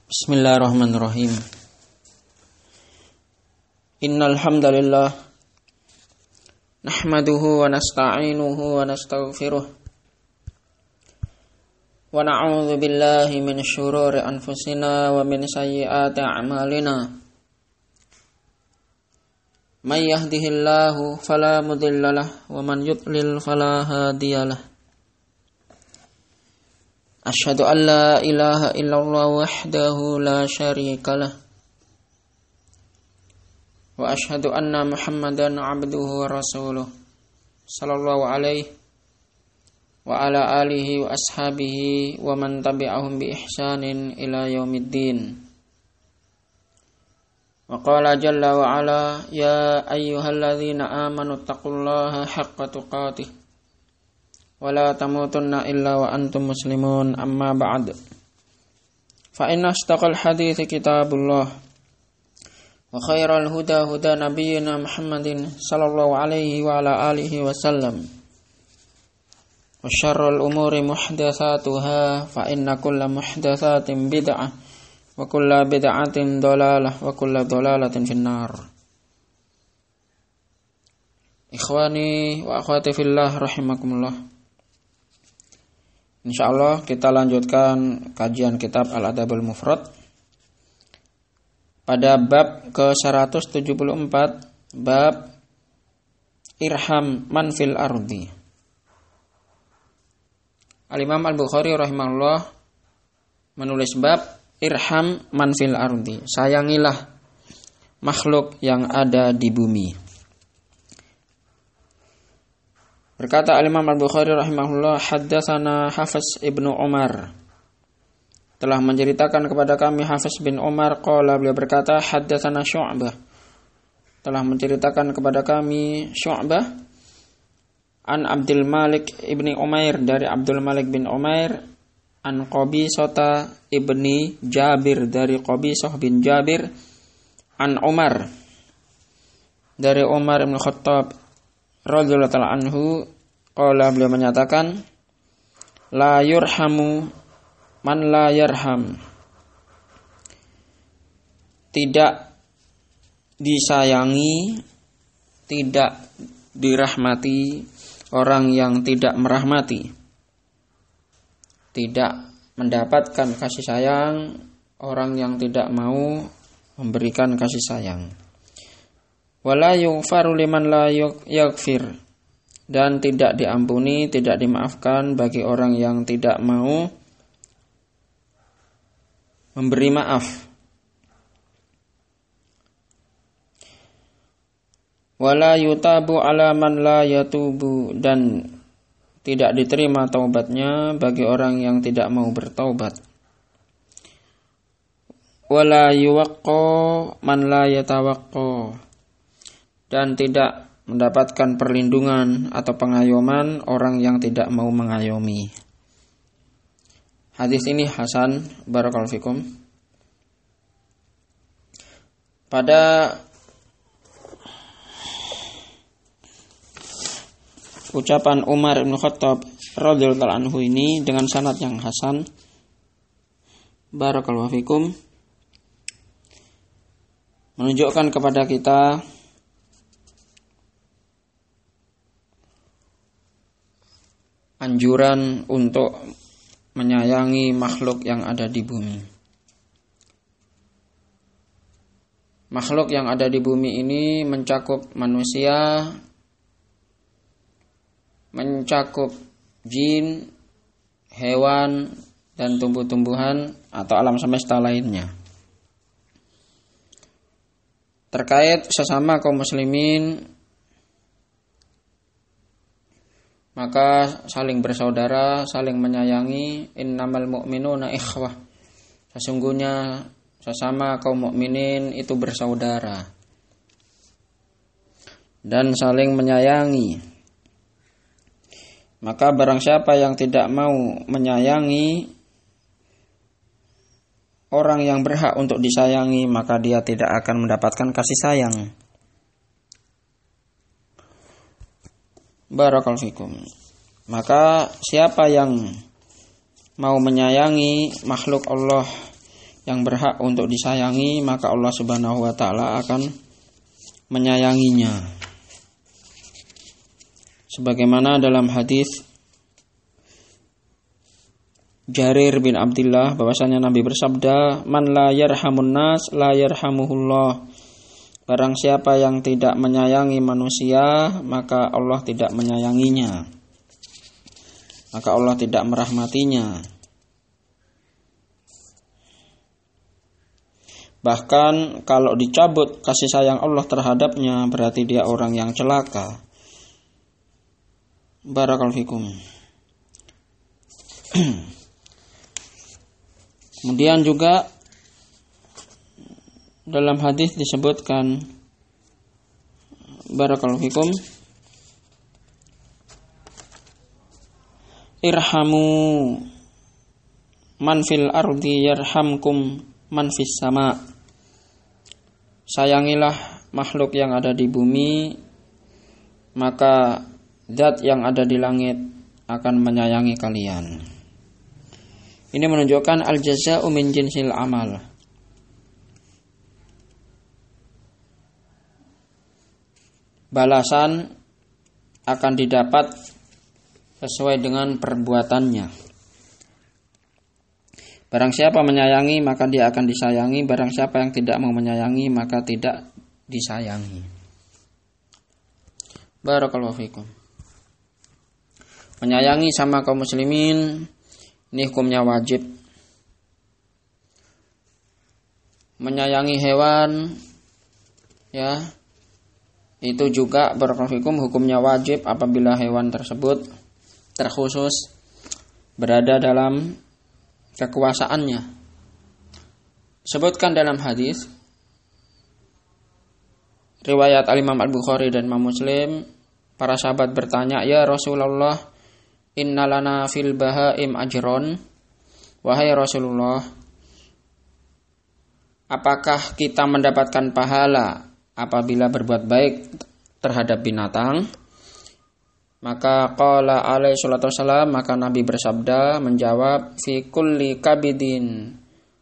Bismillahirrahmanirrahim. Innal hamdalillah nahmaduhu wa nasta'inuhu wa nastaghfiruh wa na'udzu billahi min syururi anfusina wa min sayyiati a'malina. May yahdihillahu fala mudhillalah wa man yudlil fala hadiyalah. Asyhadu an la ilaha illallah wahdahu la syarika lah wa asyhadu anna Muhammadan abduhu wa rasuluh sallallahu alaihi wa ala alihi wa ashabihi wa man tabi'ahum bi ihsanin ila yaumiddin. Wa qala jalla wa ala ya ayyuhalladzina amanu taqullaha haqqa tuqatih wala tamutunna illa wa antum muslimun, amma ba'd. Fa inna asdaqal hadithi kitabullah wa khairal huda huda nabiyyina Muhammadin sallallahu alaihi wa ala alihi wa sallam wa syarrul umuri muhdatsatuha fa inna kulla muhdatsatin bid'ah wa kulla bid'atin dhalalah wa kulla dhalalatin finnar. Ikhwani wa akhwati fillah rahimakumullah. Insyaallah kita lanjutkan kajian kitab Al-Adabul Mufrad pada bab ke-174, bab irham man fil ardi. Al-Imam Al-Bukhari rahimahullah menulis bab irham man fil ardi, sayangilah makhluk yang ada di bumi. Berkata Al-Imam Al-Bukhari rahimahullah, haddatsana Hafiz ibnu Umar, telah menceritakan kepada kami Hafiz bin Umar, qala, beliau berkata, haddatsana Syu'bah, telah menceritakan kepada kami Syu'bah an Abdul Malik ibni Umair, dari Abdul Malik bin Umair, an Qabisata ibni Jabir, dari Qabisah bin Jabir, an Umar, dari Umar bin Khattab radhiyallahu ta'ala anhu, qala, beliau menyatakan, la yurhamu man la yarham, tidak disayangi, tidak dirahmati orang yang tidak merahmati, tidak mendapatkan kasih sayang orang yang tidak mau memberikan kasih sayang. Wala yughfaru liman la yaghfir, dan tidak diampuni, tidak dimaafkan bagi orang yang tidak mau memberi maaf. Wala yutabu ala man la yatubu, dan tidak diterima taubatnya bagi orang yang tidak mau bertaubat. Wala yuwaqqa man la yatawaqqa, dan tidak mendapatkan perlindungan atau pengayoman orang yang tidak mau mengayomi. Hadis ini hasan, barakallahu fikum. Pada ucapan Umar bin Khattab radhiyallahu anhu ini dengan sanad yang hasan, barakallahu fikum, menunjukkan kepada kita anjuran untuk menyayangi makhluk yang ada di bumi. Makhluk yang ada di bumi ini mencakup manusia, mencakup jin, hewan, dan tumbuh-tumbuhan atau alam semesta lainnya. Terkait sesama kaum muslimin, maka saling bersaudara, saling menyayangi. Innamal mu'minuna ikhwah, sesungguhnya sesama kaum mukminin itu bersaudara dan saling menyayangi. Maka barang siapa yang tidak mau menyayangi orang yang berhak untuk disayangi, maka dia tidak akan mendapatkan kasih sayang. Barakallahu fikum. Maka siapa yang mau menyayangi makhluk Allah yang berhak untuk disayangi, maka Allah Subhanahu wa taala akan menyayanginya. Sebagaimana dalam hadis Jarir bin Abdullah bahwasanya Nabi bersabda, "Man la yarhamun nas la yarhamuhullah." Barang siapa yang tidak menyayangi manusia, maka Allah tidak menyayanginya. Maka Allah tidak merahmatinya. Bahkan kalau dicabut kasih sayang Allah terhadapnya, berarti dia orang yang celaka. Barakallahu fikum. Kemudian juga dalam hadis disebutkan, barakallahu fikum, irhamu man fil ardi yarhamkum man fis sama. Sayangilah makhluk yang ada di bumi, maka zat yang ada di langit akan menyayangi kalian. Ini menunjukkan al-jaza'u min jinsil amal. Balasan akan didapat sesuai dengan perbuatannya. Barang siapa menyayangi, maka dia akan disayangi. Barang siapa yang tidak mau menyayangi, maka tidak disayangi. Barakallahu fikum. Menyayangi sama kaum muslimin ini hukumnya wajib. Menyayangi hewan, ya, itu juga barakallahu fikum hukumnya wajib apabila hewan tersebut terkhusus berada dalam kekuasaannya. Sebutkan dalam hadis riwayat Al-Imam Al-Bukhari dan Imam Muslim, para sahabat bertanya, "Ya Rasulullah, innalana fil bahaim ajron." Wahai Rasulullah, apakah kita mendapatkan pahala apabila berbuat baik terhadap binatang? Maka qala alaihi salatu wassalam, maka Nabi bersabda menjawab, fi kulli kabidin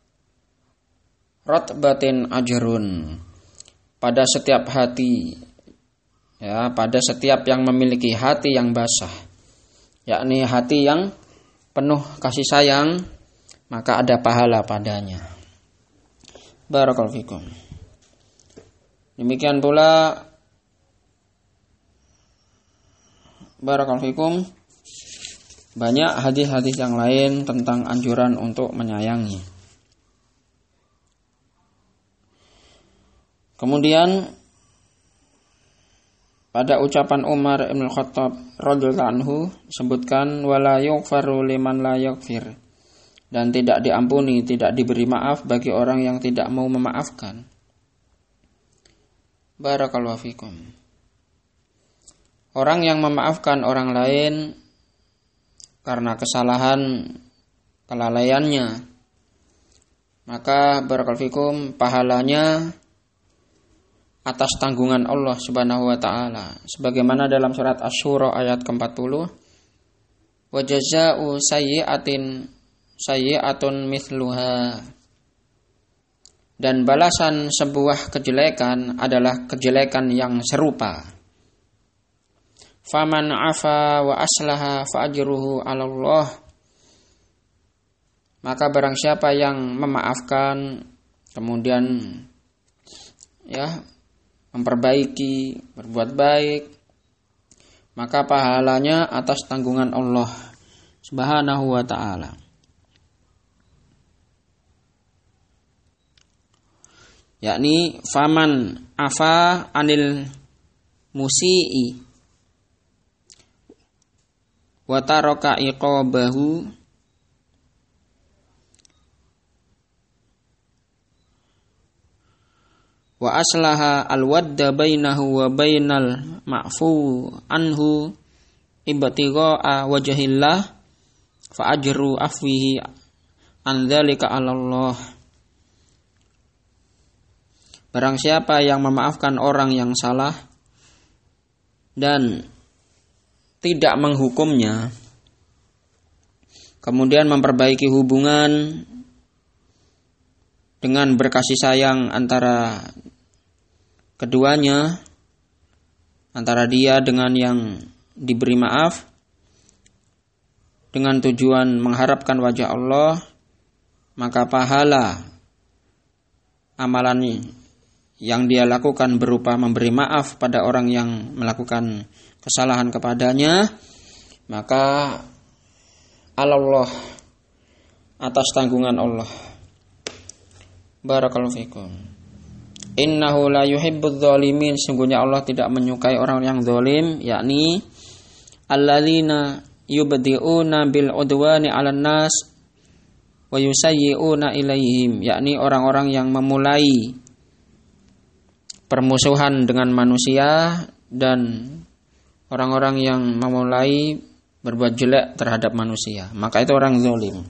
ratbatin ajrun. Pada setiap hati, ya, pada setiap yang memiliki hati yang basah, yakni hati yang penuh kasih sayang, maka ada pahala padanya. Barakallahu fikum. Demikian pula barakallahu fikum, banyak hadis-hadis yang lain tentang anjuran untuk menyayangi. Kemudian pada ucapan Umar Ibn Khattab radhiyallahu anhu sebutkan, wala yughfaru liman la yaghfir, dan tidak diampuni, tidak diberi maaf bagi orang yang tidak mau memaafkan. Barakallahu fikum. Orang yang memaafkan orang lain karena kesalahan kelalaiannya, maka barakallahu fikum pahalanya atas tanggungan Allah Subhanahu wa taala, sebagaimana dalam surat Asy-Syura ayat ke-40, wa jazaa'u sayyi'atun mithluha, dan balasan sebuah kejelekan adalah kejelekan yang serupa. Faman afa wa aslaha fa ajruhu 'ala Allah, maka barang siapa yang memaafkan kemudian memperbaiki, berbuat baik, maka pahalanya atas tanggungan Allah Subhanahu wa ta'ala. Yakni faman afa anil musii wa taraka iqabahu wa aslaha alwadda bainahu wa bainal ma'fu anhu ibtigha'a wajhillah fa ajru afwihi an dzalika 'ala Allah. Barang siapa yang memaafkan orang yang salah dan tidak menghukumnya, kemudian memperbaiki hubungan dengan berkasih sayang antara keduanya, antara dia dengan yang diberi maaf, dengan tujuan mengharapkan wajah Allah, maka pahala amalan yang dia lakukan berupa memberi maaf pada orang yang melakukan kesalahan kepadanya, maka Allah, atas tanggungan Allah. Barakallahu fikum. Innahu la yuhibbudz zalimin, sungguhnya Allah tidak menyukai orang yang zalim, yakni alladzina yubdi'una bil udwani 'alan nas wa yusayyi'una ilaihim, yakni orang-orang yang memulai permusuhan dengan manusia dan orang-orang yang memulai berbuat jelek terhadap manusia, maka itu orang zalim.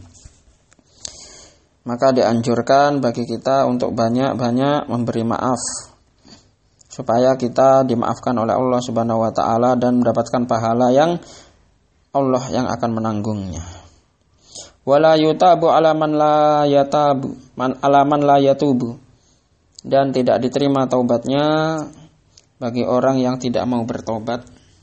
Maka dianjurkan bagi kita untuk banyak-banyak memberi maaf supaya kita dimaafkan oleh Allah Subhanahu wa taala dan mendapatkan pahala yang Allah yang akan menanggungnya. Wala yutabu ala man la yatubu, dan tidak diterima taubatnya bagi orang yang tidak mau bertobat.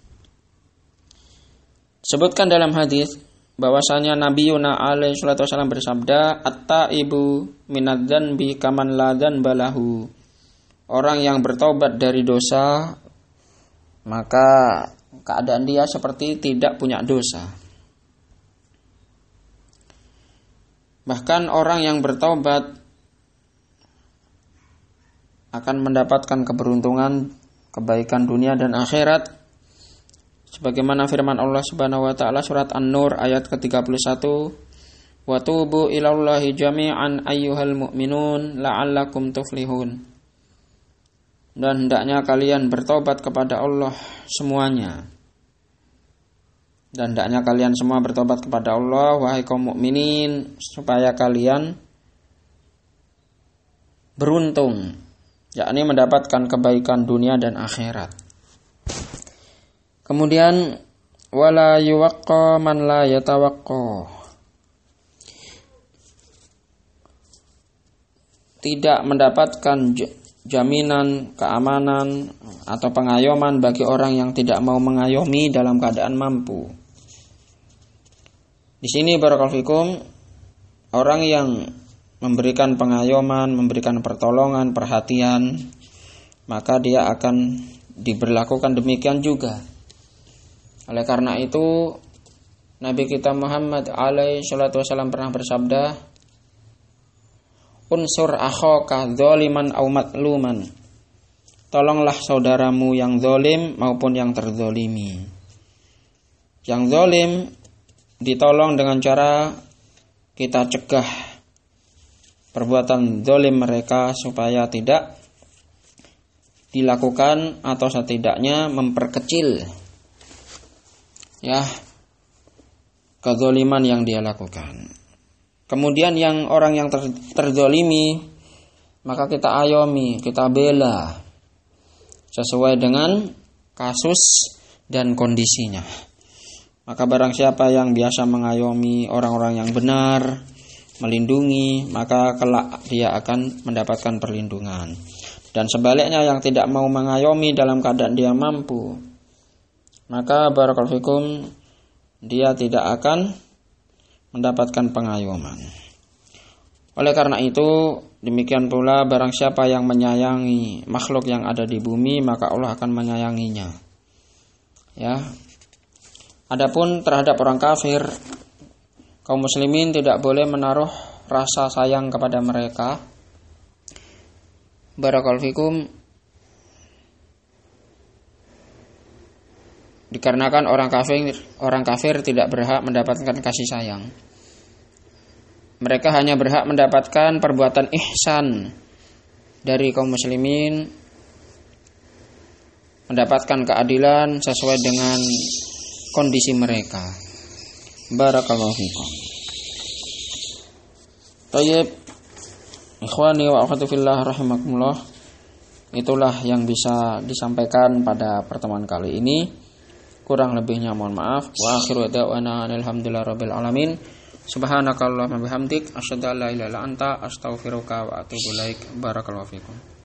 Sebutkan dalam hadis bahwasanya Nabi Yuna alaihi salatu wasallam bersabda, at-taibu minadz-dzanbi kaman la dzanbalahu. Orang yang bertobat dari dosa, maka keadaan dia seperti tidak punya dosa. Bahkan orang yang bertobat akan mendapatkan keberuntungan, kebaikan dunia dan akhirat. Sebagaimana firman Allah Subhanahu wa taala surat An-Nur ayat ke-31, "Wa tubu ilallahi jami'an ayyuhal mu'minun la'allakum tuflihun." Dan hendaknya kalian bertobat kepada Allah semuanya. Dan hendaknya kalian semua bertobat kepada Allah, wahai kaum mukminin, supaya kalian beruntung, yakni mendapatkan kebaikan dunia dan akhirat. Kemudian wala yuwaqqa man la yatawaqqa. Tidak mendapatkan jaminan keamanan atau pengayoman bagi orang yang tidak mau mengayomi dalam keadaan mampu. Di sini barakallahu fikum, orang yang memberikan pengayoman, memberikan pertolongan, perhatian, maka dia akan diberlakukan demikian juga. Oleh karena itu Nabi kita Muhammad alaihi salatu wasallam pernah bersabda, unsur akhaka dzaliman aw matluman. Tolonglah saudaramu yang zalim maupun yang terzalimi. Yang zalim ditolong dengan cara kita cegah perbuatan zalim mereka supaya tidak dilakukan atau setidaknya memperkecil kezaliman yang dia lakukan. Kemudian yang orang yang terzalimi, maka kita ayomi, kita bela sesuai dengan kasus dan kondisinya. Maka barang siapa yang biasa mengayomi orang-orang yang benar, melindungi, maka kelak dia akan mendapatkan perlindungan. Dan sebaliknya yang tidak mau mengayomi dalam keadaan dia mampu, maka barakallahu fikum, dia tidak akan mendapatkan pengayoman. Oleh karena itu, demikian pula barang siapa yang menyayangi makhluk yang ada di bumi, maka Allah akan menyayanginya. Adapun terhadap orang kafir, kaum muslimin tidak boleh menaruh rasa sayang kepada mereka. Barakallahu fikum, dikarenakan orang kafir tidak berhak mendapatkan kasih sayang. Mereka hanya berhak mendapatkan perbuatan ihsan dari kaum muslimin, mendapatkan keadilan sesuai dengan kondisi mereka. Barakallahu fikum. Tayyib, ikhwani wa akhwati fillah rahimakumullah. Itulah yang bisa disampaikan pada pertemuan kali ini. Kurang lebihnya mohon maaf. Wa akhiru da'wana alhamdulillahirabbil alamin. Subhanakallahumma bihamdik asyhadu an la ilaha illa anta astaghfiruka wa atubu ilaik. Barakallahu fikum.